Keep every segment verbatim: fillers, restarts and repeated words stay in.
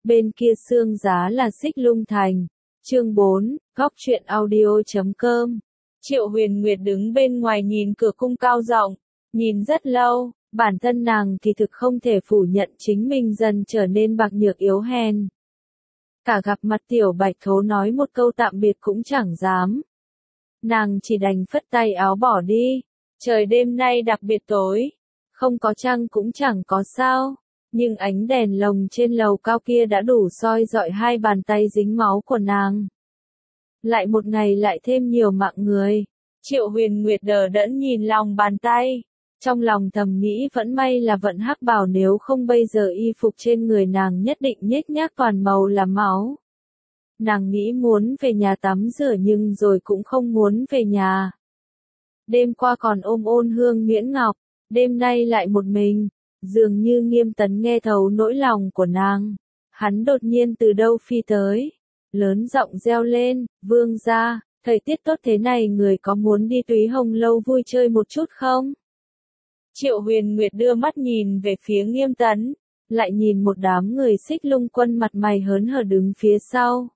bên kia xương giá là Xích Lung Thành. Chương bốn, góc truyện audio chấm com. Triệu Huyền Nguyệt đứng bên ngoài nhìn cửa cung cao rộng, nhìn rất lâu, bản thân nàng thì thực không thể phủ nhận chính mình dần trở nên bạc nhược yếu hèn. Cả gặp mặt Tiểu Bạch Thố nói một câu tạm biệt cũng chẳng dám. Nàng chỉ đành phất tay áo bỏ đi. Trời đêm nay đặc biệt tối, không có trăng cũng chẳng có sao, nhưng ánh đèn lồng trên lầu cao kia đã đủ soi rọi hai bàn tay dính máu của nàng. Lại một ngày lại thêm nhiều mạng người. Triệu Huyền Nguyệt đờ đẫn nhìn lòng bàn tay, trong lòng thầm nghĩ vẫn may là vận hắc bào, nếu không bây giờ y phục trên người nàng nhất định nhếch nhác toàn màu là máu. Nàng nghĩ muốn về nhà tắm rửa nhưng rồi cũng không muốn về nhà. Đêm qua còn ôm ôn hương Nguyễn Ngọc, đêm nay lại một mình, dường như Nghiêm Tấn nghe thấu nỗi lòng của nàng. Hắn đột nhiên từ đâu phi tới, lớn giọng reo lên, vương gia, thời tiết tốt thế này người có muốn đi Túy Hồng Lâu vui chơi một chút không? Triệu Huyền Nguyệt đưa mắt nhìn về phía Nghiêm Tấn, lại nhìn một đám người Xích Lung quân mặt mày hớn hở đứng phía sau.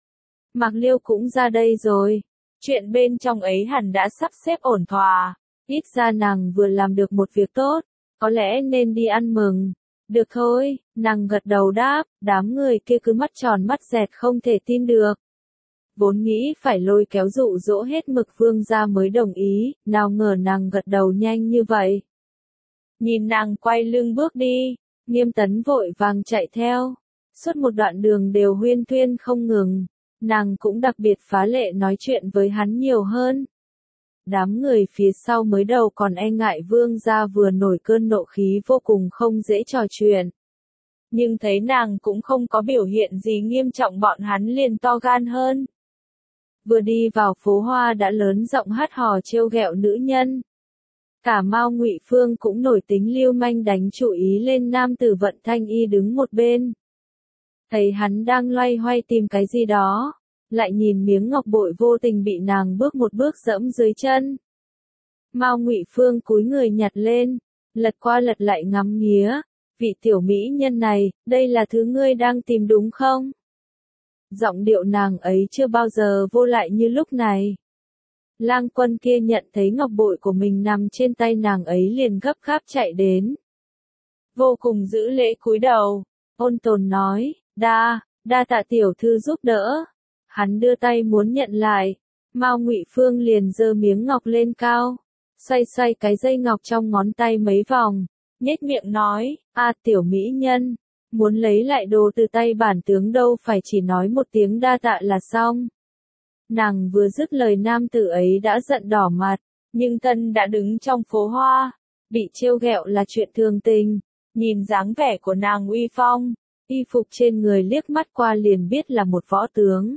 Mạc Liêu cũng ra đây rồi. Chuyện bên trong ấy hẳn đã sắp xếp ổn thỏa, ít ra nàng vừa làm được một việc tốt, có lẽ nên đi ăn mừng. Được thôi, nàng gật đầu đáp, đám người kia cứ mắt tròn mắt dẹt không thể tin được. Vốn nghĩ phải lôi kéo dụ dỗ hết mực vương gia mới đồng ý, nào ngờ nàng gật đầu nhanh như vậy. Nhìn nàng quay lưng bước đi, Nghiêm Tấn vội vàng chạy theo, suốt một đoạn đường đều huyên thuyên không ngừng. Nàng cũng đặc biệt phá lệ nói chuyện với hắn nhiều hơn. Đám người phía sau mới đầu còn e ngại vương gia vừa nổi cơn nộ khí vô cùng không dễ trò chuyện. Nhưng thấy nàng cũng không có biểu hiện gì nghiêm trọng, bọn hắn liền to gan hơn. Vừa đi vào phố hoa đã lớn giọng hát hò trêu ghẹo nữ nhân. Cả Mao Ngụy Phương cũng nổi tính lưu manh đánh chú ý lên nam tử Vận Thanh Y đứng một bên. Thấy hắn đang loay hoay tìm cái gì đó, lại nhìn miếng ngọc bội vô tình bị nàng bước một bước dẫm dưới chân. Mao Ngụy Phương cúi người nhặt lên, lật qua lật lại ngắm nghía, vị tiểu mỹ nhân này, đây là thứ ngươi đang tìm đúng không? Giọng điệu nàng ấy chưa bao giờ vô lại như lúc này. Lang quân kia nhận thấy ngọc bội của mình nằm trên tay nàng ấy liền gấp gáp chạy đến. Vô cùng giữ lễ cúi đầu, ôn tồn nói, đa, đa tạ tiểu thư giúp đỡ. Hắn đưa tay muốn nhận lại, Mao Ngụy Phương liền giơ miếng ngọc lên cao, xoay xoay cái dây ngọc trong ngón tay mấy vòng, nhếch miệng nói, a tiểu mỹ nhân, muốn lấy lại đồ từ tay bản tướng đâu phải chỉ nói một tiếng đa tạ là xong. Nàng vừa dứt lời nam tử ấy đã giận đỏ mặt, nhưng thân đã đứng trong phố hoa, bị trêu ghẹo là chuyện thường tình, nhìn dáng vẻ của nàng uy phong, y phục trên người liếc mắt qua liền biết là một võ tướng.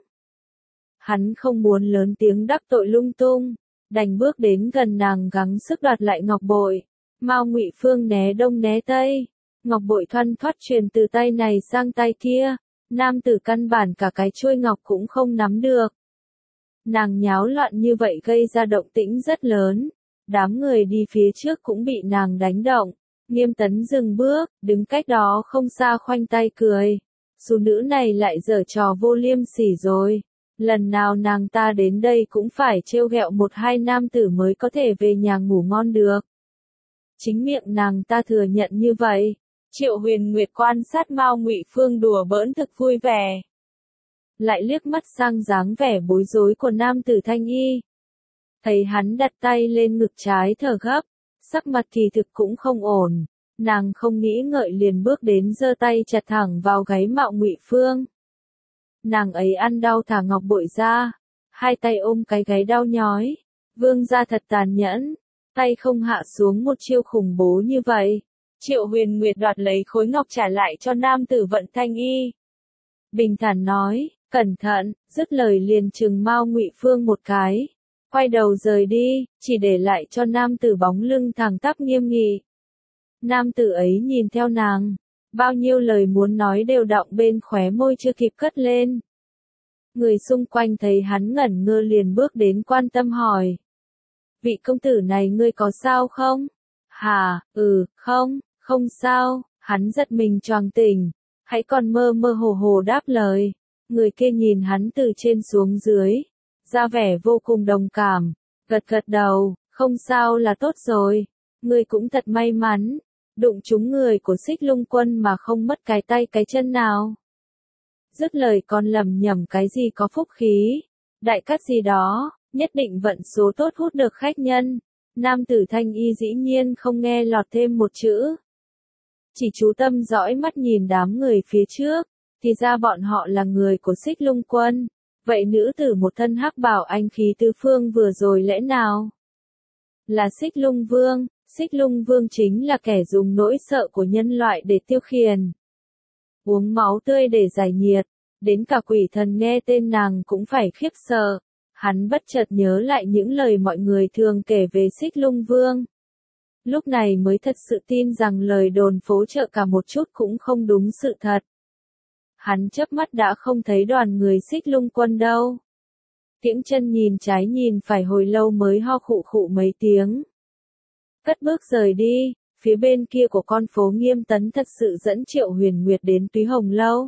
Hắn không muốn lớn tiếng đắc tội lung tung, đành bước đến gần nàng gắng sức đoạt lại ngọc bội. Mao Ngụy Phương né đông né tây, ngọc bội thoăn thoắt truyền từ tay này sang tay kia, nam tử căn bản cả cái chuôi ngọc cũng không nắm được. Nàng nháo loạn như vậy gây ra động tĩnh rất lớn, đám người đi phía trước cũng bị nàng đánh động. Nghiêm Tấn dừng bước, đứng cách đó không xa khoanh tay cười. Phụ nữ này lại giở trò vô liêm sỉ rồi. Lần nào nàng ta đến đây cũng phải trêu ghẹo một hai nam tử mới có thể về nhà ngủ ngon được. Chính miệng nàng ta thừa nhận như vậy. Triệu Huyền Nguyệt quan sát Mao Ngụy Phương đùa bỡn thực vui vẻ. Lại liếc mắt sang dáng vẻ bối rối của nam tử Thanh Y. Thấy hắn đặt tay lên ngực trái thở gấp, sắc mặt kỳ thực cũng không ổn. Nàng không nghĩ ngợi liền bước đến giơ tay chặt thẳng vào gáy Mao Ngụy Phương. Nàng ấy ăn đau thả ngọc bội ra, hai tay ôm cái gáy đau nhói. Vương gia thật tàn nhẫn, tay không hạ xuống một chiêu khủng bố như vậy. Triệu Huyền Nguyệt đoạt lấy khối ngọc trả lại cho nam tử Vận Thanh Y. Bình thản nói, cẩn thận, dứt lời liền trừng Mao Ngụy Phương một cái. Quay đầu rời đi, chỉ để lại cho nam tử bóng lưng thẳng tắp nghiêm nghị. Nam tử ấy nhìn theo nàng, bao nhiêu lời muốn nói đều đọng bên khóe môi chưa kịp cất lên. Người xung quanh thấy hắn ngẩn ngơ liền bước đến quan tâm hỏi. Vị công tử này ngươi có sao không? Hà, ừ, không, không sao, hắn giật mình choàng tỉnh. hãy còn mơ mơ hồ hồ đáp lời. Người kia nhìn hắn từ trên xuống dưới, ra vẻ vô cùng đồng cảm, gật gật đầu, không sao là tốt rồi, ngươi cũng thật may mắn, đụng trúng người của Xích Lung Quân mà không mất cái tay cái chân nào. Dứt lời còn lầm nhầm cái gì có phúc khí, đại cát gì đó, nhất định vận số tốt hút được khách nhân. Nam tử thanh y dĩ nhiên không nghe lọt thêm một chữ. Chỉ chú tâm dõi mắt nhìn đám người phía trước, thì ra bọn họ là người của Xích Lung Quân. Vậy nữ tử một thân hắc bào anh khí tứ phương vừa rồi lẽ nào là Xích Lung Vương? Xích Lung Vương chính là kẻ dùng nỗi sợ của nhân loại để tiêu khiển, uống máu tươi để giải nhiệt, đến cả quỷ thần nghe tên nàng cũng phải khiếp sợ. Hắn bất chợt nhớ lại những lời mọi người thường kể về Xích Lung Vương. Lúc này mới thật sự tin rằng lời đồn phố chợ cả một chút cũng không đúng sự thật. Hắn chớp mắt đã không thấy đoàn người Xích Lung Quân đâu. Tiễng chân nhìn trái nhìn phải hồi lâu mới ho khụ khụ mấy tiếng. Cất bước rời đi, phía bên kia của con phố Nghiêm Tấn thật sự dẫn Triệu Huyền Nguyệt đến Túy Hồng Lâu.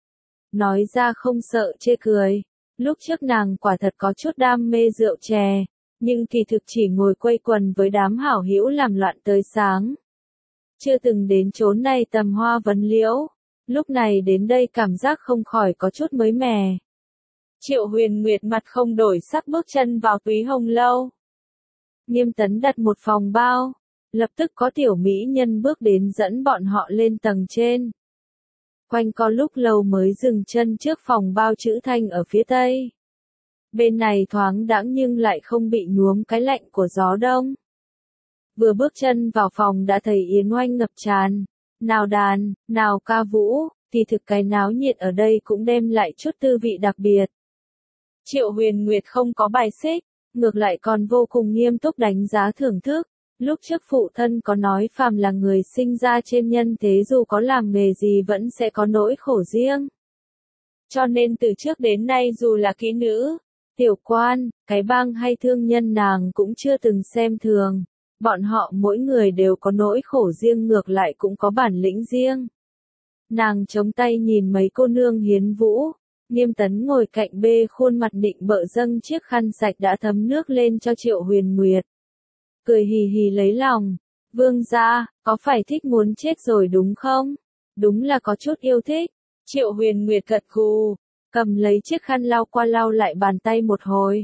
Nói ra không sợ chê cười, lúc trước nàng quả thật có chút đam mê rượu chè, nhưng kỳ thực chỉ ngồi quây quần với đám hảo hữu làm loạn tới sáng. Chưa từng đến chốn này tầm hoa vấn liễu, lúc này đến đây cảm giác không khỏi có chút mới mẻ. Triệu Huyền Nguyệt mặt không đổi sắc bước chân vào Túy Hồng Lâu. Nghiêm Tấn đặt một phòng bao, lập tức có tiểu mỹ nhân bước đến dẫn bọn họ lên tầng trên. Quanh co lúc lâu mới dừng chân trước phòng bao chữ thanh ở phía tây. Bên này thoáng đãng nhưng lại không bị nhuốm cái lạnh của gió đông. Vừa bước chân vào phòng đã thấy yến oanh ngập tràn, nào đàn, nào ca vũ, thì thực cái náo nhiệt ở đây cũng đem lại chút tư vị đặc biệt. Triệu Huyền Nguyệt không có bài xích, ngược lại còn vô cùng nghiêm túc đánh giá thưởng thức. Lúc trước phụ thân có nói phàm là người sinh ra trên nhân thế dù có làm nghề gì vẫn sẽ có nỗi khổ riêng. Cho nên từ trước đến nay dù là kỹ nữ, tiểu quan, cái bang hay thương nhân nàng cũng chưa từng xem thường. Bọn họ mỗi người đều có nỗi khổ riêng ngược lại cũng có bản lĩnh riêng. Nàng chống tay nhìn mấy cô nương hiến vũ. Nghiêm Tấn ngồi cạnh bê khuôn mặt định bợ dâng chiếc khăn sạch đã thấm nước lên cho Triệu Huyền Nguyệt. Cười hì hì lấy lòng. Vương gia, có phải thích muốn chết rồi đúng không? Đúng là có chút yêu thích. Triệu Huyền Nguyệt gật gù, cầm lấy chiếc khăn lau qua lau lại bàn tay một hồi.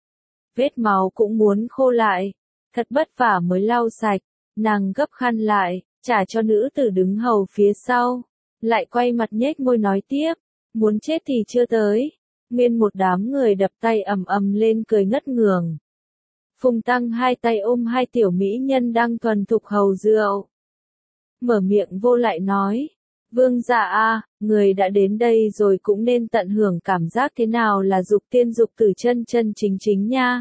Vết máu cũng muốn khô lại. Thật vất vả mới lau sạch. Nàng gấp khăn lại, trả cho nữ tử đứng hầu phía sau. Lại quay mặt nhếch môi nói tiếp. Muốn chết thì chưa tới. Nguyên một đám người đập tay ầm ầm lên cười ngất ngường. Phùng Tăng hai tay ôm hai tiểu mỹ nhân đang thuần thục hầu rượu. Mở miệng vô lại nói. Vương gia a, người đã đến đây rồi cũng nên tận hưởng cảm giác thế nào là dục tiên dục tử chân chân chính chính nha.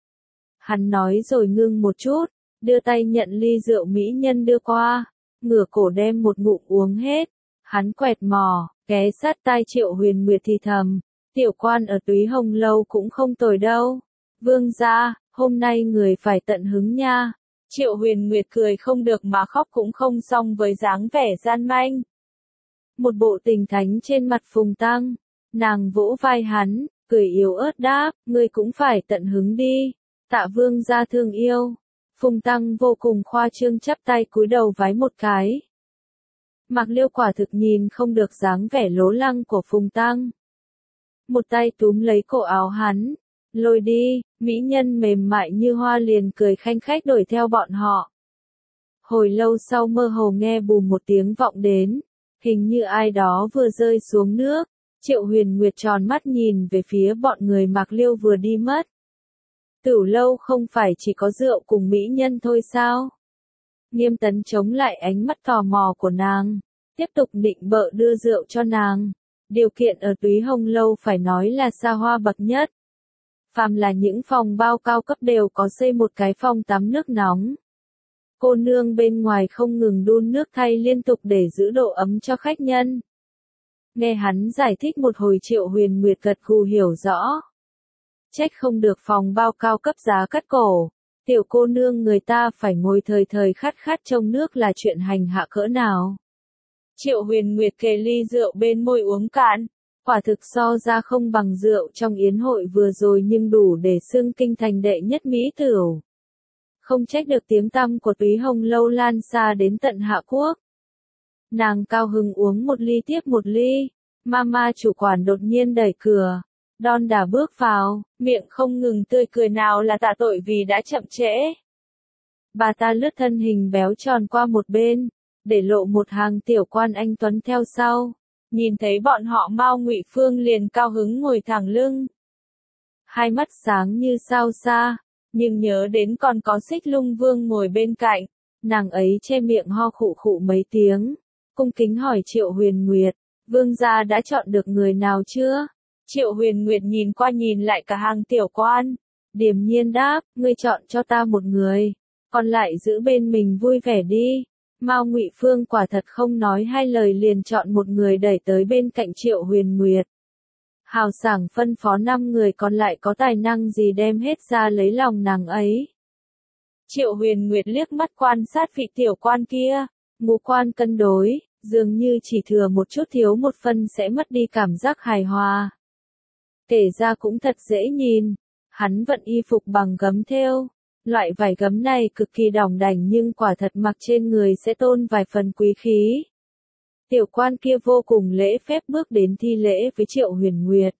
Hắn nói rồi ngưng một chút, đưa tay nhận ly rượu mỹ nhân đưa qua, ngửa cổ đem một ngụm uống hết. Hắn quẹt mò, ghé sát tai Triệu Huyền Nguyệt thì thầm, tiểu quan ở Túy Hồng Lâu cũng không tồi đâu. Vương gia, hôm nay người phải tận hứng nha. Triệu Huyền Nguyệt cười không được mà khóc cũng không xong với dáng vẻ gian manh. Một bộ tình thánh trên mặt Phùng Tăng, nàng vỗ vai hắn, cười yếu ớt đáp, ngươi cũng phải tận hứng đi. Tạ vương gia thương yêu. Phùng Tăng vô cùng khoa trương chắp tay cúi đầu vái một cái. Mạc Liêu quả thực nhìn không được dáng vẻ lố lăng của Phùng Tăng. Một tay túm lấy cổ áo hắn, lôi đi, mỹ nhân mềm mại như hoa liền cười khanh khách đuổi theo bọn họ. Hồi lâu sau mơ hồ nghe bùm một tiếng vọng đến, hình như ai đó vừa rơi xuống nước. Triệu Huyền Nguyệt tròn mắt nhìn về phía bọn người Mạc Liêu vừa đi mất. Tửu lâu không phải chỉ có rượu cùng mỹ nhân thôi sao? Nghiêm Tấn chống lại ánh mắt tò mò của nàng, tiếp tục định bợ đưa rượu cho nàng. Điều kiện ở Túy Hồng Lâu phải nói là xa hoa bậc nhất. Phàm là những phòng bao cao cấp đều có xây một cái phòng tắm nước nóng. Cô nương bên ngoài không ngừng đun nước thay liên tục để giữ độ ấm cho khách nhân. Nghe hắn giải thích một hồi Triệu Huyền Nguyệt gật gù hiểu rõ. Trách không được phòng bao cao cấp giá cắt cổ. Tiểu cô nương người ta phải ngồi thời thời khát khát trông nước là chuyện hành hạ cỡ nào. Triệu Huyền Nguyệt kề ly rượu bên môi uống cạn. Quả thực so ra không bằng rượu trong yến hội vừa rồi nhưng đủ để xưng kinh thành đệ nhất mỹ tửu. Không trách được tiếng tăm của Túy Hồng Lâu lan xa đến tận Hạ Quốc. Nàng cao hứng uống một ly tiếp một ly. Mama chủ quản đột nhiên đẩy cửa. Đon đả bước vào, miệng không ngừng tươi cười nào là tạ tội vì đã chậm trễ. Bà ta lướt thân hình béo tròn qua một bên, để lộ một hàng tiểu quan anh tuấn theo sau. Nhìn thấy bọn họ Mao Ngụy Phương liền cao hứng ngồi thẳng lưng. Hai mắt sáng như sao xa, nhưng nhớ đến còn có Xích Lung Vương ngồi bên cạnh, nàng ấy che miệng ho khụ khụ mấy tiếng, cung kính hỏi Triệu Huyền Nguyệt, vương gia đã chọn được người nào chưa? Triệu Huyền Nguyệt nhìn qua nhìn lại cả hàng tiểu quan, điềm nhiên đáp, ngươi chọn cho ta một người, còn lại giữ bên mình vui vẻ đi. Mao Ngụy Phương quả thật không nói hai lời liền chọn một người đẩy tới bên cạnh Triệu Huyền Nguyệt. Hào sảng phân phó năm người còn lại có tài năng gì đem hết ra lấy lòng nàng ấy. Triệu Huyền Nguyệt liếc mắt quan sát vị tiểu quan kia, ngũ quan cân đối, dường như chỉ thừa một chút thiếu một phân sẽ mất đi cảm giác hài hòa. Kể ra cũng thật dễ nhìn, hắn vận y phục bằng gấm thêu. Loại vải gấm này cực kỳ đỏng đảnh nhưng quả thật mặc trên người sẽ tôn vài phần quý khí. Tiểu quan kia vô cùng lễ phép bước đến thi lễ với Triệu Huyền Nguyệt.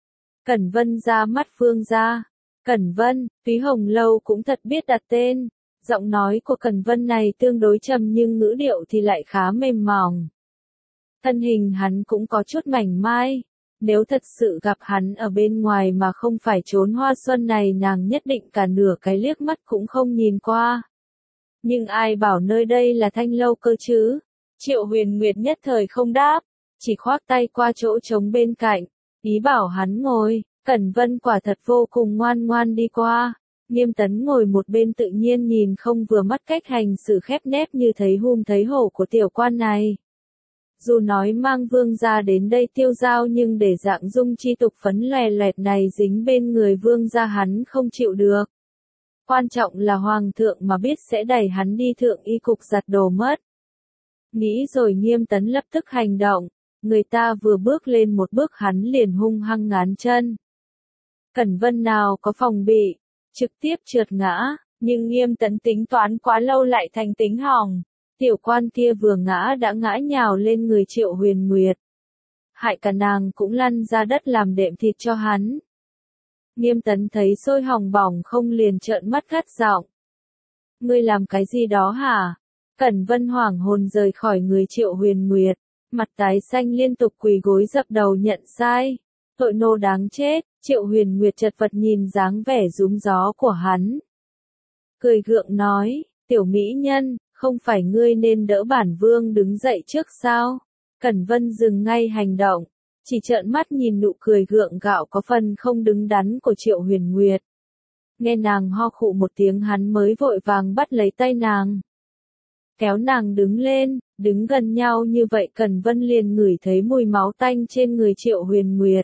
Cẩn Vân ra mắt Phương gia. Cẩn Vân, Túy Hồng Lâu cũng thật biết đặt tên. Giọng nói của Cẩn Vân này tương đối trầm nhưng ngữ điệu thì lại khá mềm mỏng. Thân hình hắn cũng có chút mảnh mai. Nếu thật sự gặp hắn ở bên ngoài mà không phải trốn hoa xuân này nàng nhất định cả nửa cái liếc mắt cũng không nhìn qua. Nhưng ai bảo nơi đây là Thanh Lâu cơ chứ? Triệu Huyền Nguyệt nhất thời không đáp, chỉ khoác tay qua chỗ trống bên cạnh, ý bảo hắn ngồi. Cẩn Vân quả thật vô cùng ngoan ngoan đi qua. Nghiêm Tấn ngồi một bên tự nhiên nhìn không vừa mắt cách hành xử khép nép như thấy hum thấy hổ của tiểu quan này. Dù nói mang vương gia đến đây tiêu giao nhưng để dạng dung chi tục phấn lòe loẹt này dính bên người vương gia hắn không chịu được. Quan trọng là hoàng thượng mà biết sẽ đẩy hắn đi thượng y cục giặt đồ mất. Nghĩ rồi Nghiêm Tấn lập tức hành động, người ta vừa bước lên một bước hắn liền hung hăng ngán chân. Cẩn Vân nào có phòng bị, trực tiếp trượt ngã, nhưng Nghiêm Tấn tính toán quá lâu lại thành tính hỏng. Tiểu quan kia vừa ngã đã ngã nhào lên người Triệu Huyền Nguyệt. Hại cả nàng cũng lăn ra đất làm đệm thịt cho hắn. Nghiêm Tấn thấy sôi hỏng bỏng không liền trợn mắt gắt giọng. Ngươi làm cái gì đó hả? Cẩn Vân hoảng hồn rời khỏi người Triệu Huyền Nguyệt. Mặt tái xanh liên tục quỳ gối dập đầu nhận sai. Tội nô đáng chết, Triệu Huyền Nguyệt chật vật nhìn dáng vẻ rúm gió của hắn. Cười gượng nói, tiểu mỹ nhân. Không phải ngươi nên đỡ bản vương đứng dậy trước sao? Cẩn Vân dừng ngay hành động, chỉ trợn mắt nhìn nụ cười gượng gạo có phần không đứng đắn của Triệu Huyền Nguyệt. Nghe nàng ho khụ một tiếng hắn mới vội vàng bắt lấy tay nàng. Kéo nàng đứng lên, đứng gần nhau như vậy Cẩn Vân liền ngửi thấy mùi máu tanh trên người Triệu Huyền Nguyệt.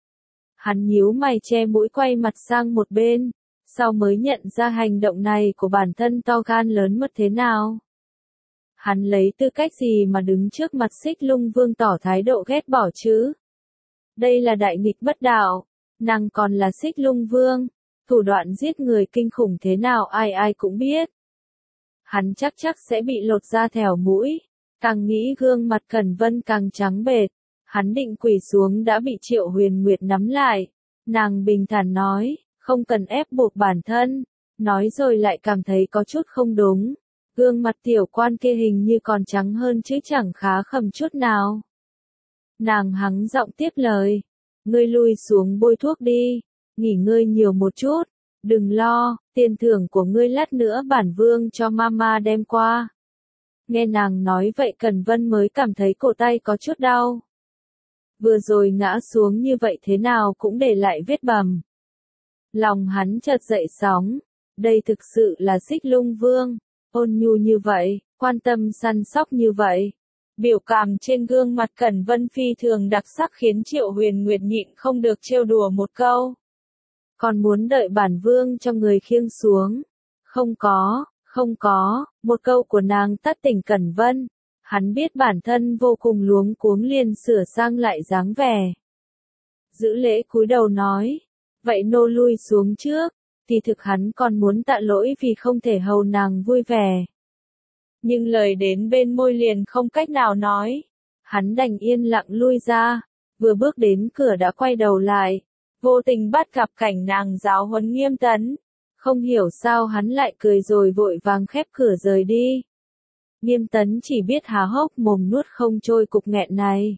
Hắn nhíu mày che mũi quay mặt sang một bên, sau mới nhận ra hành động này của bản thân to gan lớn mất thế nào. Hắn lấy tư cách gì mà đứng trước mặt Xích Lung Vương tỏ thái độ ghét bỏ chứ? Đây là đại nghịch bất đạo, nàng còn là Xích Lung Vương, thủ đoạn giết người kinh khủng thế nào ai ai cũng biết. Hắn chắc chắc sẽ bị lột da thẻo mũi, càng nghĩ gương mặt Cẩn Vân càng trắng bệch, hắn định quỳ xuống đã bị Triệu Huyền Nguyệt nắm lại, nàng bình thản nói, không cần ép buộc bản thân, nói rồi lại cảm thấy có chút không đúng. Gương mặt tiểu quan kia hình như còn trắng hơn chứ chẳng khá khẩm chút nào. Nàng hắng giọng tiếp lời. Ngươi lui xuống bôi thuốc đi, nghỉ ngơi nhiều một chút, đừng lo, tiền thưởng của ngươi lát nữa bản vương cho mama đem qua. Nghe nàng nói vậy Cẩn Vân mới cảm thấy cổ tay có chút đau. Vừa rồi ngã xuống như vậy thế nào cũng để lại vết bầm. Lòng hắn chợt dậy sóng, đây thực sự là Xích Lung Vương. Ôn nhu như vậy, quan tâm săn sóc như vậy. Biểu cảm trên gương mặt Cẩn Vân phi thường đặc sắc khiến Triệu Huyền Nguyệt nhịn không được trêu đùa một câu. Còn muốn đợi bản vương cho người khiêng xuống. Không có, không có, một câu của nàng tắt tỉnh Cẩn Vân. Hắn biết bản thân vô cùng luống cuống liền sửa sang lại dáng vẻ. Giữ lễ cúi đầu nói, vậy nô lui xuống trước, thì thực hắn còn muốn tạ lỗi vì không thể hầu nàng vui vẻ. Nhưng lời đến bên môi liền không cách nào nói, hắn đành yên lặng lui ra, vừa bước đến cửa đã quay đầu lại, vô tình bắt gặp cảnh nàng giáo huấn Nghiêm Tấn, không hiểu sao hắn lại cười rồi vội vàng khép cửa rời đi. Nghiêm Tấn chỉ biết há hốc mồm nuốt không trôi cục nghẹn này.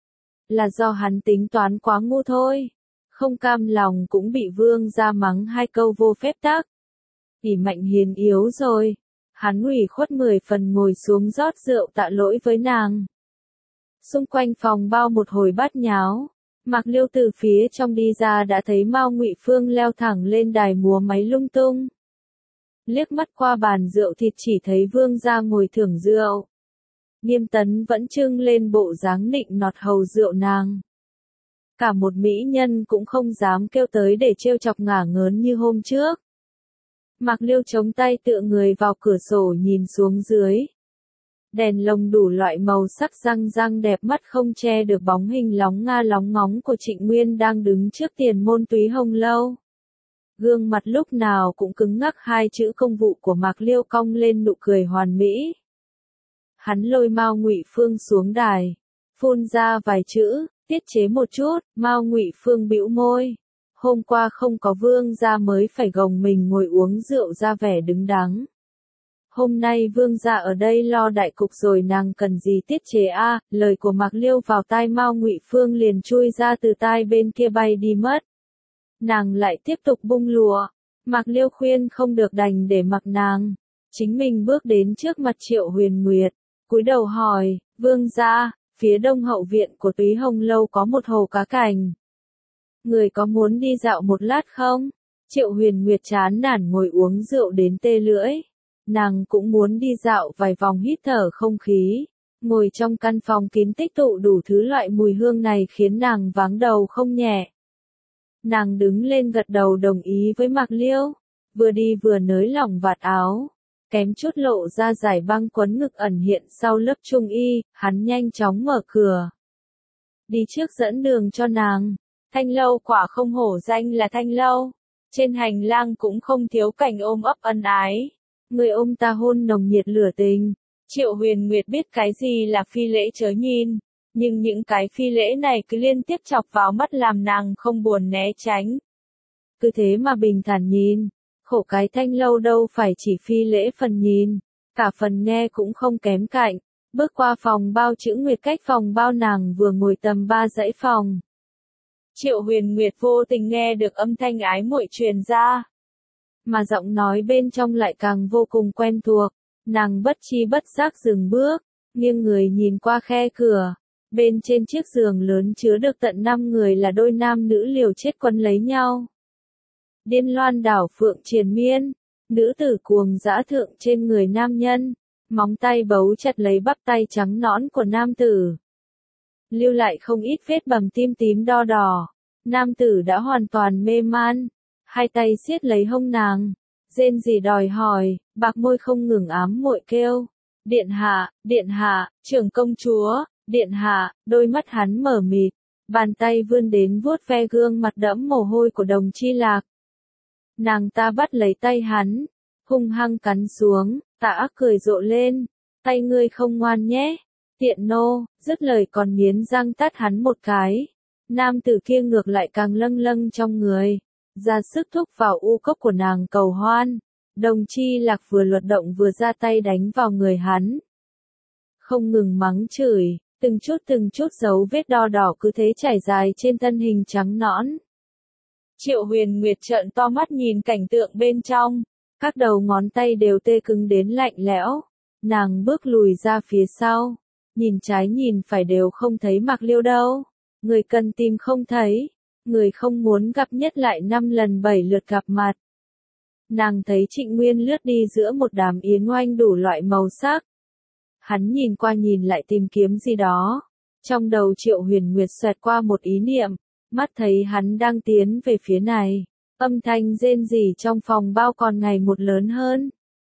Là do hắn tính toán quá ngu thôi, không cam lòng cũng bị vương gia mắng hai câu vô phép tắc. ỉ mạnh hiền yếu rồi, hắn ủy khuất mười phần ngồi xuống rót rượu tạ lỗi với nàng. Xung quanh phòng bao một hồi bát nháo, Mạc Liêu từ phía trong đi ra đã thấy Mao Ngụy Phương leo thẳng lên đài múa máy lung tung. Liếc mắt qua bàn rượu thịt chỉ thấy vương gia ngồi thưởng rượu. Nghiêm Tấn vẫn trưng lên bộ dáng nịnh nọt hầu rượu nàng. Cả một mỹ nhân cũng không dám kêu tới để trêu chọc ngả ngớn như hôm trước. Mạc Liêu chống tay tựa người vào cửa sổ nhìn xuống dưới. Đèn lồng đủ loại màu sắc răng răng đẹp mắt không che được bóng hình lóng nga lóng ngóng của Trịnh Nguyên đang đứng trước tiền môn Túy Hồng Lâu. Gương mặt lúc nào cũng cứng ngắc, hai chữ công vụ của Mạc Liêu cong lên nụ cười hoàn mỹ. Hắn lôi Mao Ngụy Phương xuống đài, phun ra vài chữ, tiết chế một chút. Mao Ngụy Phương bĩu môi. Hôm qua không có vương gia mới phải gồng mình ngồi uống rượu ra vẻ đứng đắn. Hôm nay vương gia ở đây lo đại cục rồi nàng cần gì tiết chế a? À, lời của Mạc Liêu vào tai Mao Ngụy Phương liền chui ra từ tai bên kia bay đi mất. Nàng lại tiếp tục bung lụa. Mạc Liêu khuyên không được đành để mặc nàng. Chính mình bước đến trước mặt Triệu Huyền Nguyệt, cúi đầu hỏi, vương gia, phía đông hậu viện của Túy Hồng Lâu có một hồ cá cảnh. Người có muốn đi dạo một lát không? Triệu Huyền Nguyệt chán nản ngồi uống rượu đến tê lưỡi. Nàng cũng muốn đi dạo vài vòng hít thở không khí. Ngồi trong căn phòng kín tích tụ đủ thứ loại mùi hương này khiến nàng váng đầu không nhẹ. Nàng đứng lên gật đầu đồng ý với Mạc Liêu, vừa đi vừa nới lỏng vạt áo, kém chút lộ ra dải băng quấn ngực ẩn hiện sau lớp trung y. Hắn nhanh chóng mở cửa, đi trước dẫn đường cho nàng. Thanh lâu quả không hổ danh là thanh lâu, trên hành lang cũng không thiếu cảnh ôm ấp ân ái. Người ôm ta hôn nồng nhiệt lửa tình. Triệu Huyền Nguyệt biết cái gì là phi lễ chớ nhìn, nhưng những cái phi lễ này cứ liên tiếp chọc vào mắt làm nàng không buồn né tránh. Cứ thế mà bình thản nhìn, khổ cái thanh lâu đâu phải chỉ phi lễ phần nhìn, cả phần nghe cũng không kém cạnh. Bước qua phòng bao chữ Nguyệt cách phòng bao nàng vừa ngồi tầm ba dãy phòng. Triệu Huyền Nguyệt vô tình nghe được âm thanh ái muội truyền ra, mà giọng nói bên trong lại càng vô cùng quen thuộc. Nàng bất chi bất giác dừng bước, nghiêng người nhìn qua khe cửa. Bên trên chiếc giường lớn chứa được tận năm người là đôi nam nữ liều chết quấn lấy nhau. Điên loan đảo phượng triền miên, nữ tử cuồng dã thượng trên người nam nhân, móng tay bấu chặt lấy bắp tay trắng nõn của nam tử. Lưu lại không ít vết bầm tim tím đo đỏ, nam tử đã hoàn toàn mê man, hai tay siết lấy hông nàng, rên rỉ đòi hỏi, bạc môi không ngừng ám muội kêu. Điện hạ, điện hạ, trưởng công chúa. Điện hạ, đôi mắt hắn mở mịt, bàn tay vươn đến vuốt ve gương mặt đẫm mồ hôi của Đồng Chi Lạc. Nàng ta bắt lấy tay hắn, hung hăng cắn xuống, Tạ Ác cười rộ lên, tay ngươi không ngoan nhé, tiện nô, dứt lời còn nghiến răng tát hắn một cái. Nam tử kia ngược lại càng lâng lâng trong người, ra sức thúc vào u cốc của nàng cầu hoan. Đồng Chi Lạc vừa luật động vừa ra tay đánh vào người hắn, không ngừng mắng chửi. Từng chút từng chút dấu vết đo đỏ cứ thế trải dài trên thân hình trắng nõn. Triệu Huyền Nguyệt trợn to mắt nhìn cảnh tượng bên trong, các đầu ngón tay đều tê cứng đến lạnh lẽo. Nàng bước lùi ra phía sau, nhìn trái nhìn phải đều không thấy Mạc Liêu đâu. Người cần tìm không thấy, người không muốn gặp nhất lại năm lần bảy lượt gặp mặt. Nàng thấy Trịnh Nguyên lướt đi giữa một đám yến oanh đủ loại màu sắc. Hắn nhìn qua nhìn lại tìm kiếm gì đó. Trong đầu Triệu Huyền Nguyệt xoẹt qua một ý niệm, mắt thấy hắn đang tiến về phía này. Âm thanh rên rỉ trong phòng bao còn ngày một lớn hơn.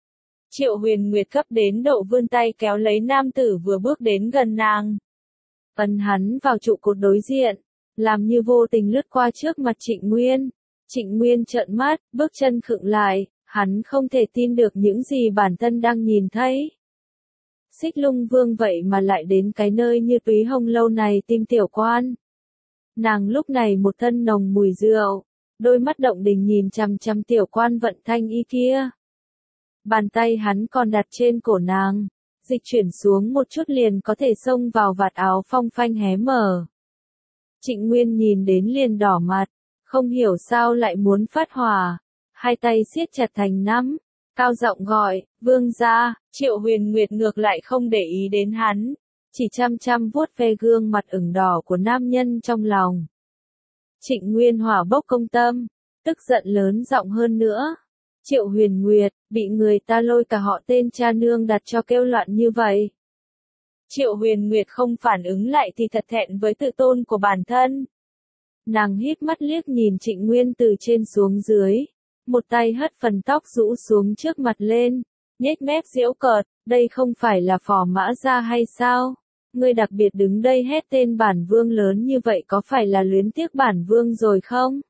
Triệu Huyền Nguyệt cấp đến độ vươn tay kéo lấy nam tử vừa bước đến gần nàng. Ấn hắn vào trụ cột đối diện, làm như vô tình lướt qua trước mặt Trịnh Nguyên. Trịnh Nguyên trợn mắt, bước chân khựng lại, hắn không thể tin được những gì bản thân đang nhìn thấy. Xích Lung Vương vậy mà lại đến cái nơi như Túy Hồng Lâu này tìm tiểu quan. Nàng lúc này một thân nồng mùi rượu, đôi mắt động đình nhìn chằm chằm tiểu quan Vận Thanh Y kia. Bàn tay hắn còn đặt trên cổ nàng, dịch chuyển xuống một chút liền có thể xông vào vạt áo phong phanh hé mở. Trịnh Nguyên nhìn đến liền đỏ mặt, không hiểu sao lại muốn phát hỏa, hai tay siết chặt thành nắm, cao giọng gọi, vương gia. Triệu Huyền Nguyệt ngược lại không để ý đến hắn, chỉ chăm chăm vuốt ve gương mặt ửng đỏ của nam nhân trong lòng. Trịnh Nguyên hỏa bốc công tâm, tức giận lớn giọng hơn nữa. Triệu Huyền Nguyệt, bị người ta lôi cả họ tên cha nương đặt cho kêu loạn như vậy. Triệu Huyền Nguyệt không phản ứng lại thì thật thẹn với tự tôn của bản thân. Nàng híp mắt liếc nhìn Trịnh Nguyên từ trên xuống dưới, một tay hất phần tóc rũ xuống trước mặt lên, nhếch mép giễu cợt, đây không phải là Phò Mã Gia hay sao? Ngươi đặc biệt đứng đây hét tên bản vương lớn như vậy có phải là luyến tiếc bản vương rồi không?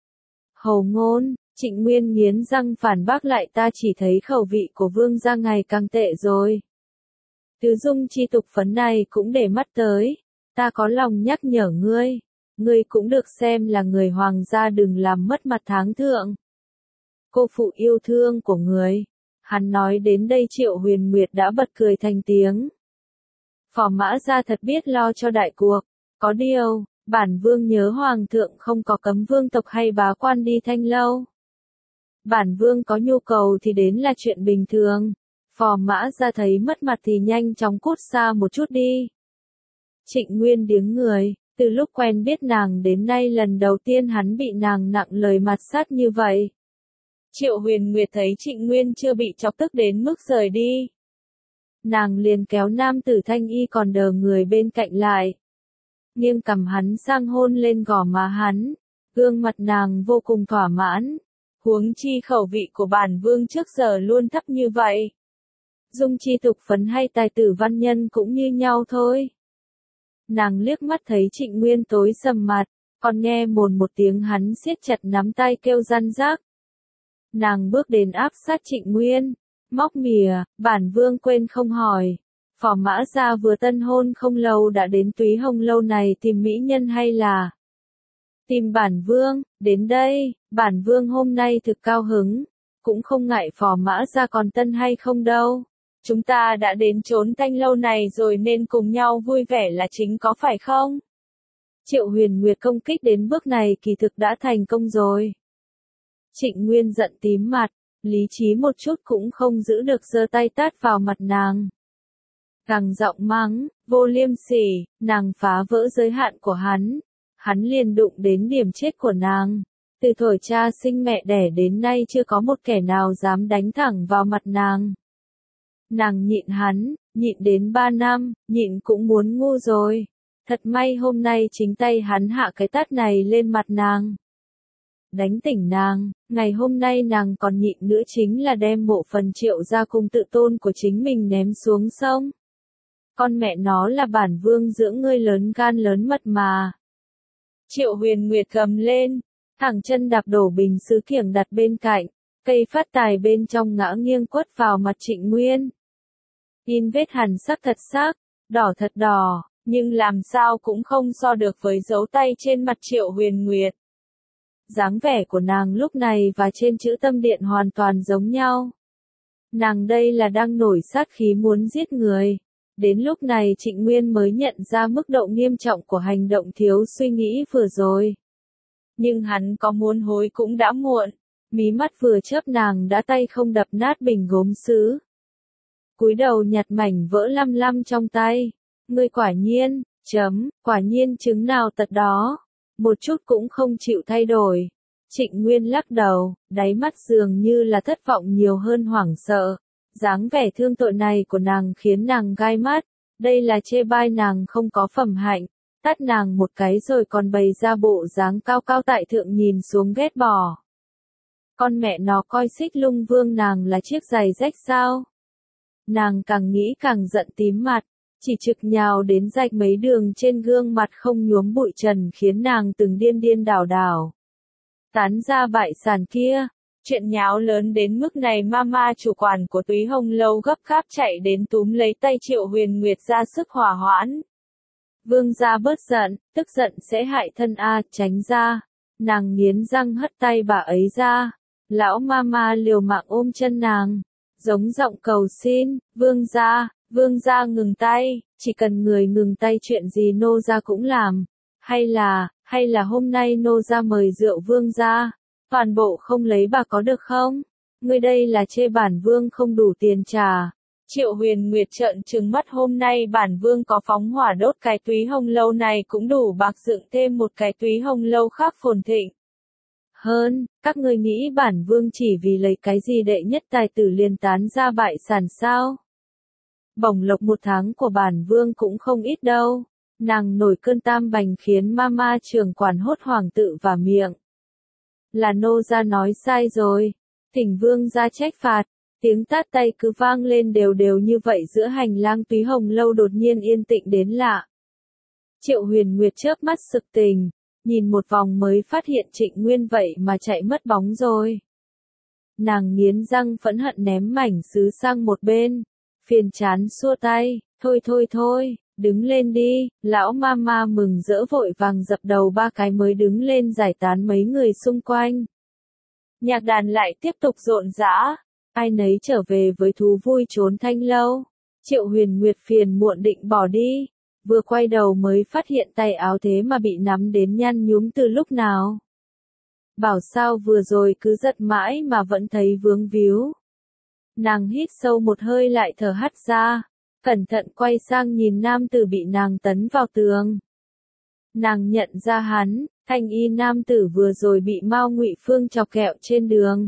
Hầu ngôn, Trịnh Nguyên nghiến răng phản bác lại, ta chỉ thấy khẩu vị của vương gia ngày càng tệ rồi. Tứ dung chi tục phấn này cũng để mắt tới, ta có lòng nhắc nhở ngươi, ngươi cũng được xem là người hoàng gia, đừng làm mất mặt tháng thượng. Cô phụ yêu thương của người. Hắn nói đến đây Triệu Huyền Nguyệt đã bật cười thành tiếng. Phò Mã Gia thật biết lo cho đại cuộc, có điều, bản vương nhớ hoàng thượng không có cấm vương tộc hay bá quan đi Thanh Lâu. Bản vương có nhu cầu thì đến là chuyện bình thường, Phò Mã Gia thấy mất mặt thì nhanh chóng cút xa một chút đi. Trịnh Nguyên điếng người, từ lúc quen biết nàng đến nay lần đầu tiên hắn bị nàng nặng lời mạt sát như vậy. Triệu Huyền Nguyệt thấy Trịnh Nguyên chưa bị chọc tức đến mức rời đi. Nàng liền kéo nam tử Thanh Y còn đờ người bên cạnh lại. Nghiêng cầm hắn sang hôn lên gò má hắn, gương mặt nàng vô cùng thỏa mãn. Huống chi khẩu vị của bản vương trước giờ luôn thấp như vậy. Dung chi tục phấn hay tài tử văn nhân cũng như nhau thôi. Nàng liếc mắt thấy Trịnh Nguyên tối sầm mặt, còn nghe mồn một tiếng hắn siết chặt nắm tay kêu răn rác. Nàng bước đến áp sát Trịnh Nguyên, móc mỉa, bản vương quên không hỏi. Phò Mã Gia vừa tân hôn không lâu đã đến Túy Hồng Lâu này tìm mỹ nhân hay là tìm bản vương? Đến đây, bản vương hôm nay thực cao hứng, cũng không ngại Phò Mã Gia còn tân hay không đâu. Chúng ta đã đến chốn Thanh Lâu này rồi nên cùng nhau vui vẻ là chính có phải không? Triệu Huyền Nguyệt công kích đến bước này kỳ thực đã thành công rồi. Trịnh Nguyên giận tím mặt, lý trí một chút cũng không giữ được giơ tay tát vào mặt nàng. Gằn giọng mắng, vô liêm sỉ, nàng phá vỡ giới hạn của hắn. Hắn liền đụng đến điểm chết của nàng. Từ thổi cha sinh mẹ đẻ đến nay chưa có một kẻ nào dám đánh thẳng vào mặt nàng. Nàng nhịn hắn, nhịn đến ba năm, nhịn cũng muốn ngu rồi. Thật may hôm nay chính tay hắn hạ cái tát này lên mặt nàng. Đánh tỉnh nàng, ngày hôm nay nàng còn nhịn nữa chính là đem mộ phần Triệu gia cùng tự tôn của chính mình ném xuống sông. Con mẹ nó là bản vương dưỡng ngươi lớn gan lớn mật mà. Triệu Huyền Nguyệt gầm lên, thẳng chân đạp đổ bình sứ kiểng đặt bên cạnh, cây phát tài bên trong ngã nghiêng quất vào mặt Trịnh Nguyên. In vết hằn sắc thật sắc, đỏ thật đỏ, nhưng làm sao cũng không so được với dấu tay trên mặt Triệu Huyền Nguyệt. Dáng vẻ của nàng lúc này và trên chữ tâm điện hoàn toàn giống nhau. Nàng đây là đang nổi sát khí muốn giết người. Đến lúc này Trịnh Nguyên mới nhận ra mức độ nghiêm trọng của hành động thiếu suy nghĩ vừa rồi. Nhưng hắn có muốn hối cũng đã muộn. Mí mắt vừa chớp nàng đã tay không đập nát bình gốm sứ. Cúi đầu nhặt mảnh vỡ lăm lăm trong tay. Ngươi quả nhiên, chấm, quả nhiên chứng nào tật đó. Một chút cũng không chịu thay đổi. Trịnh Nguyên lắc đầu, đáy mắt dường như là thất vọng nhiều hơn hoảng sợ. Dáng vẻ thương tội này của nàng khiến nàng gai mắt. Đây là chê bai nàng không có phẩm hạnh. Tát nàng một cái rồi còn bày ra bộ dáng cao cao tại thượng nhìn xuống ghét bỏ. Con mẹ nó coi Xích Lung Vương nàng là chiếc giày rách sao? Nàng càng nghĩ càng giận tím mặt, chỉ trực nhào đến rạch mấy đường trên gương mặt không nhuốm bụi trần khiến nàng từng điên điên đảo đảo. Tán ra bại sản kia, chuyện nháo lớn đến mức này mama chủ quản của Túy Hồng Lâu gấp gáp chạy đến túm lấy tay Triệu Huyền Nguyệt ra sức hòa hoãn. Vương gia bớt giận, tức giận sẽ hại thân a, tránh ra. Nàng nghiến răng hất tay bà ấy ra. Lão mama liều mạng ôm chân nàng, giống giọng cầu xin, vương gia, vương gia ngừng tay, chỉ cần người ngừng tay chuyện gì nô gia cũng làm. Hay là, hay là hôm nay nô gia mời rượu vương gia, toàn bộ không lấy bà có được không? Ngươi đây là chê bản vương không đủ tiền trả. Triệu Huyền Nguyệt trợn trừng mắt, hôm nay bản vương có phóng hỏa đốt cái Túy Hồng Lâu này cũng đủ bạc dựng thêm một cái Túy Hồng Lâu khác phồn thịnh. Hơn, các ngươi nghĩ bản vương chỉ vì lấy cái gì đệ nhất tài tử liền tán ra bại sản sao? Bổng lộc một tháng của bản vương cũng không ít đâu. Nàng nổi cơn tam bành khiến mama trưởng quản hốt hoảng tự vả miệng. Là nô gia nói sai rồi. Thỉnh vương gia trách phạt. Tiếng tát tay cứ vang lên đều đều như vậy giữa hành lang Túy Hồng Lâu đột nhiên yên tĩnh đến lạ. Triệu Huyền Nguyệt chớp mắt sực tình, nhìn một vòng mới phát hiện Trịnh Nguyên vậy mà chạy mất bóng rồi. Nàng nghiến răng phẫn hận ném mảnh sứ sang một bên, phiền chán xua tay, thôi thôi thôi, đứng lên đi, lão mama mừng rỡ vội vàng dập đầu ba cái mới đứng lên giải tán mấy người xung quanh. Nhạc đàn lại tiếp tục rộn rã. Ai nấy trở về với thú vui trốn thanh lâu. Triệu Huyền Nguyệt phiền muộn định bỏ đi. Vừa quay đầu mới phát hiện tay áo thế mà bị nắm đến nhăn nhúm từ lúc nào. Bảo sao vừa rồi cứ giật mãi mà vẫn thấy vướng víu. Nàng hít sâu một hơi lại thở hắt ra. Cẩn thận quay sang nhìn nam tử bị nàng tấn vào tường. Nàng nhận ra hắn, thanh y nam tử vừa rồi bị Mao Ngụy Phương chọc kẹo trên đường.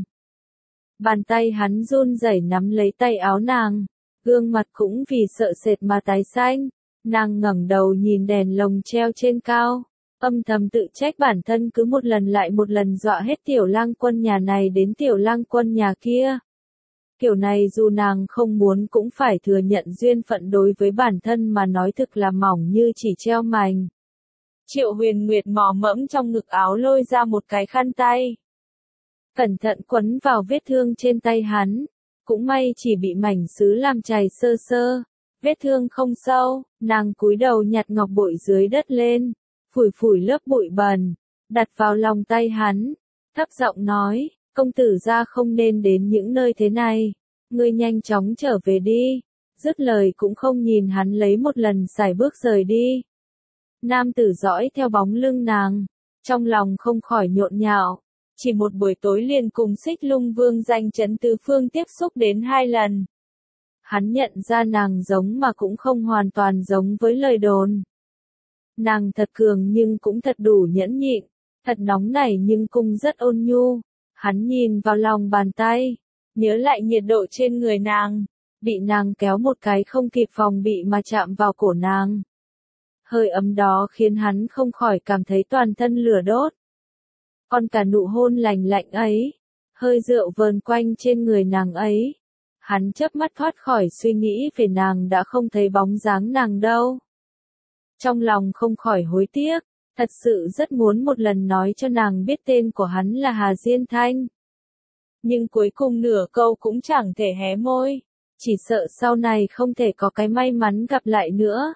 Bàn tay hắn run rẩy nắm lấy tay áo nàng, gương mặt cũng vì sợ sệt mà tái xanh. Nàng ngẩng đầu nhìn đèn lồng treo trên cao, âm thầm tự trách bản thân cứ một lần lại một lần dọa hết tiểu lang quân nhà này đến tiểu lang quân nhà kia. Kiểu này dù nàng không muốn cũng phải thừa nhận duyên phận đối với bản thân mà nói thực là mỏng như chỉ treo mành. Triệu Huyền Nguyệt mò mẫm trong ngực áo lôi ra một cái khăn tay. Cẩn thận quấn vào vết thương trên tay hắn, cũng may chỉ bị mảnh sứ làm chảy sơ sơ, vết thương không sâu, nàng cúi đầu nhặt ngọc bội dưới đất lên, phủi phủi lớp bụi bẩn, đặt vào lòng tay hắn, thấp giọng nói, công tử gia không nên đến những nơi thế này, ngươi nhanh chóng trở về đi, dứt lời cũng không nhìn hắn lấy một lần sải bước rời đi. Nam tử dõi theo bóng lưng nàng, trong lòng không khỏi nhộn nhạo. Chỉ một buổi tối liền cùng Xích Lung Vương danh chấn tứ phương tiếp xúc đến hai lần. Hắn nhận ra nàng giống mà cũng không hoàn toàn giống với lời đồn. Nàng thật cường nhưng cũng thật đủ nhẫn nhịn, thật nóng nảy nhưng cũng rất ôn nhu. Hắn nhìn vào lòng bàn tay, nhớ lại nhiệt độ trên người nàng, bị nàng kéo một cái không kịp phòng bị mà chạm vào cổ nàng. Hơi ấm đó khiến hắn không khỏi cảm thấy toàn thân lửa đốt. Còn cả nụ hôn lành lạnh ấy, hơi rượu vờn quanh trên người nàng ấy. Hắn chớp mắt thoát khỏi suy nghĩ về nàng đã không thấy bóng dáng nàng đâu. Trong lòng không khỏi hối tiếc, thật sự rất muốn một lần nói cho nàng biết tên của hắn là Hà Diên Thanh. Nhưng cuối cùng nửa câu cũng chẳng thể hé môi, chỉ sợ sau này không thể có cái may mắn gặp lại nữa.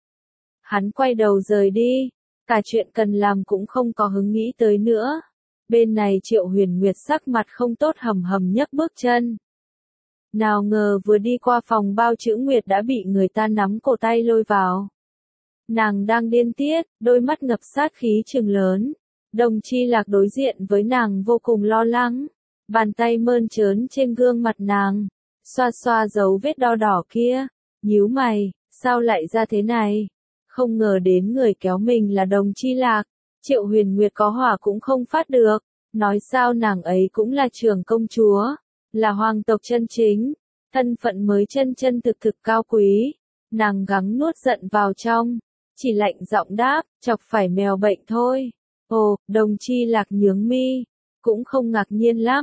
Hắn quay đầu rời đi. Cả chuyện cần làm cũng không có hứng nghĩ tới nữa. Bên này Triệu Huyền Nguyệt sắc mặt không tốt hầm hầm nhấc bước chân. Nào ngờ vừa đi qua phòng bao chữ Nguyệt đã bị người ta nắm cổ tay lôi vào. Nàng đang điên tiết, đôi mắt ngập sát khí trừng lớn. Đồng Chi Lạc đối diện với nàng vô cùng lo lắng. Bàn tay mơn trớn trên gương mặt nàng, xoa xoa dấu vết đo đỏ kia. Nhíu mày, sao lại ra thế này? Không ngờ đến người kéo mình là Đồng Chi Lạc. Triệu Huyền Nguyệt có hỏa cũng không phát được. Nói sao nàng ấy cũng là trưởng công chúa, là hoàng tộc chân chính, thân phận mới chân chân thực thực cao quý. Nàng gắng nuốt giận vào trong, chỉ lạnh giọng đáp, chọc phải mèo bệnh thôi. Ồ, Đồng Chi Lạc nhướng mi, cũng không ngạc nhiên lắm.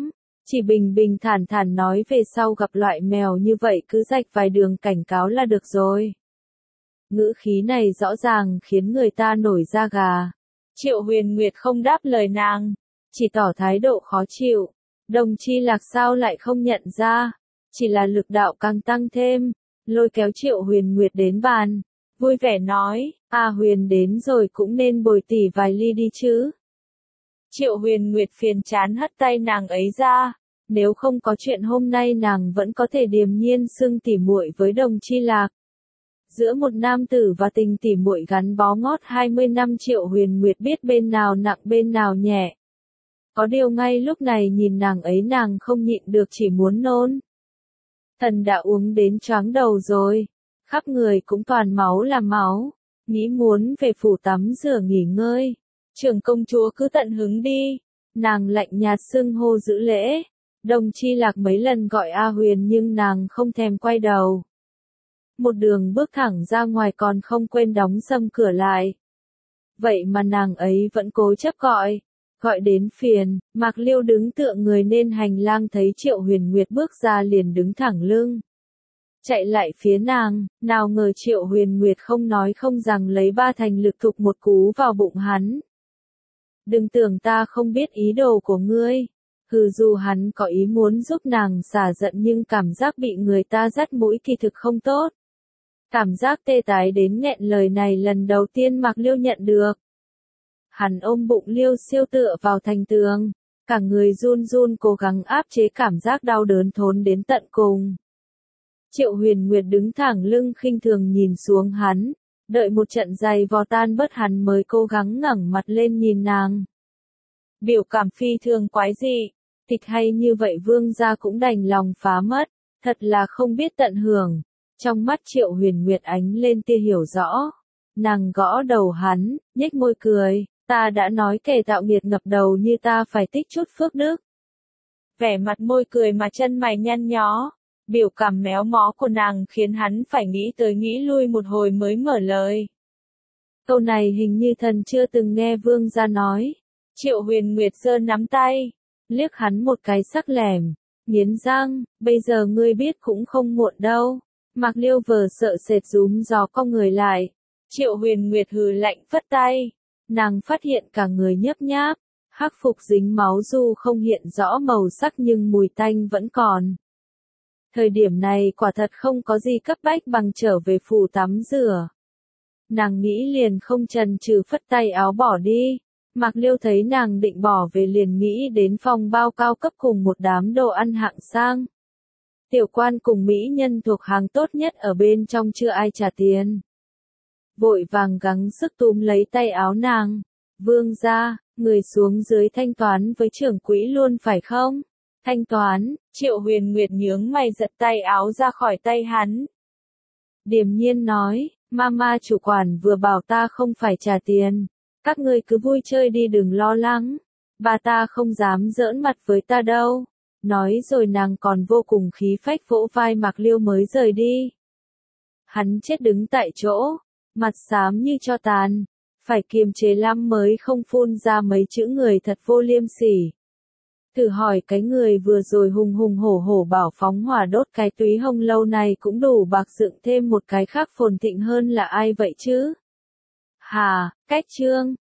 Chỉ bình bình thản thản nói về sau gặp loại mèo như vậy cứ rạch vài đường cảnh cáo là được rồi. Ngữ khí này rõ ràng khiến người ta nổi da gà. Triệu Huyền Nguyệt không đáp lời nàng, chỉ tỏ thái độ khó chịu. Đồng Chi Lạc sao lại không nhận ra, chỉ là lực đạo càng tăng thêm, lôi kéo Triệu Huyền Nguyệt đến bàn, vui vẻ nói, A Huyền đến rồi cũng nên bồi tỷ vài ly đi chứ. Triệu Huyền Nguyệt phiền chán hất tay nàng ấy ra, nếu không có chuyện hôm nay nàng vẫn có thể điềm nhiên xưng tỉ muội với Đồng Chi Lạc. Giữa một nam tử và tình tỉ muội gắn bó ngót hai mươi năm, Triệu Huyền Nguyệt biết bên nào nặng bên nào nhẹ. Có điều ngay lúc này nhìn nàng ấy nàng không nhịn được chỉ muốn nôn. Thần đã uống đến choáng đầu rồi, khắp người cũng toàn máu là máu, nghĩ muốn về phủ tắm rửa nghỉ ngơi. Trưởng công chúa cứ tận hứng đi, nàng lạnh nhạt xưng hô giữ lễ. Đồng Chi Lạc mấy lần gọi A Huyền nhưng nàng không thèm quay đầu. Một đường bước thẳng ra ngoài còn không quên đóng sầm cửa lại. Vậy mà nàng ấy vẫn cố chấp gọi, gọi đến phiền. Mạc Liêu đứng tựa người nên hành lang thấy Triệu Huyền Nguyệt bước ra liền đứng thẳng lưng. Chạy lại phía nàng, nào ngờ Triệu Huyền Nguyệt không nói không rằng lấy ba thành lực thục một cú vào bụng hắn. Đừng tưởng ta không biết ý đồ của ngươi. Hừ, dù hắn có ý muốn giúp nàng xả giận nhưng cảm giác bị người ta dắt mũi thì thực không tốt. Cảm giác tê tái đến nghẹn lời này lần đầu tiên Mạc Liêu nhận được. Hắn ôm bụng Liêu siêu tựa vào thành tường, cả người run run cố gắng áp chế cảm giác đau đớn thốn đến tận cùng. Triệu Huyền Nguyệt đứng thẳng lưng khinh thường nhìn xuống hắn, đợi một trận giày vò tan bớt hắn mới cố gắng ngẩng mặt lên nhìn nàng. Biểu cảm phi thường quái dị, kịch hay như vậy vương gia cũng đành lòng phá mất, thật là không biết tận hưởng. Trong mắt Triệu Huyền Nguyệt ánh lên tia hiểu rõ, nàng gõ đầu hắn, nhếch môi cười, ta đã nói kẻ tạo nghiệt ngập đầu như ta phải tích chút phước đức. Vẻ mặt môi cười mà chân mày nhăn nhó, biểu cảm méo mó của nàng khiến hắn phải nghĩ tới nghĩ lui một hồi mới mở lời. Câu này hình như thần chưa từng nghe vương gia nói. Triệu Huyền Nguyệt giơ nắm tay, liếc hắn một cái sắc lẻm, nghiến răng, bây giờ ngươi biết cũng không muộn đâu. Mạc Liêu vờ sợ sệt rúm gió cong người lại. Triệu Huyền Nguyệt hừ lạnh phất tay. Nàng phát hiện cả người nhấp nháp, hắc phục dính máu dù không hiện rõ màu sắc nhưng mùi tanh vẫn còn. Thời điểm này quả thật không có gì cấp bách bằng trở về phủ tắm rửa. Nàng nghĩ liền không chần chừ phất tay áo bỏ đi. Mạc Liêu thấy nàng định bỏ về liền nghĩ đến phòng bao cao cấp cùng một đám đồ ăn hạng sang. Tiểu quan cùng mỹ nhân thuộc hàng tốt nhất ở bên trong chưa ai trả tiền. Vội vàng gắng sức túm lấy tay áo nàng. Vương gia, người xuống dưới thanh toán với trưởng quỹ luôn phải không? Thanh toán, Triệu Huyền Nguyệt nhướng mày giật tay áo ra khỏi tay hắn. Điềm nhiên nói, mama chủ quản vừa bảo ta không phải trả tiền. Các ngươi cứ vui chơi đi đừng lo lắng. Bà ta không dám giỡn mặt với ta đâu. Nói rồi nàng còn vô cùng khí phách vỗ vai Mạc Liêu mới rời đi. Hắn chết đứng tại chỗ, mặt xám như tro tàn, phải kiềm chế lắm mới không phun ra mấy chữ người thật vô liêm sỉ. Thử hỏi cái người vừa rồi hùng hùng hổ hổ bảo phóng hỏa đốt cái túy hồng lâu này cũng đủ bạc dựng thêm một cái khác phồn thịnh hơn là ai vậy chứ? Hà, cách chương.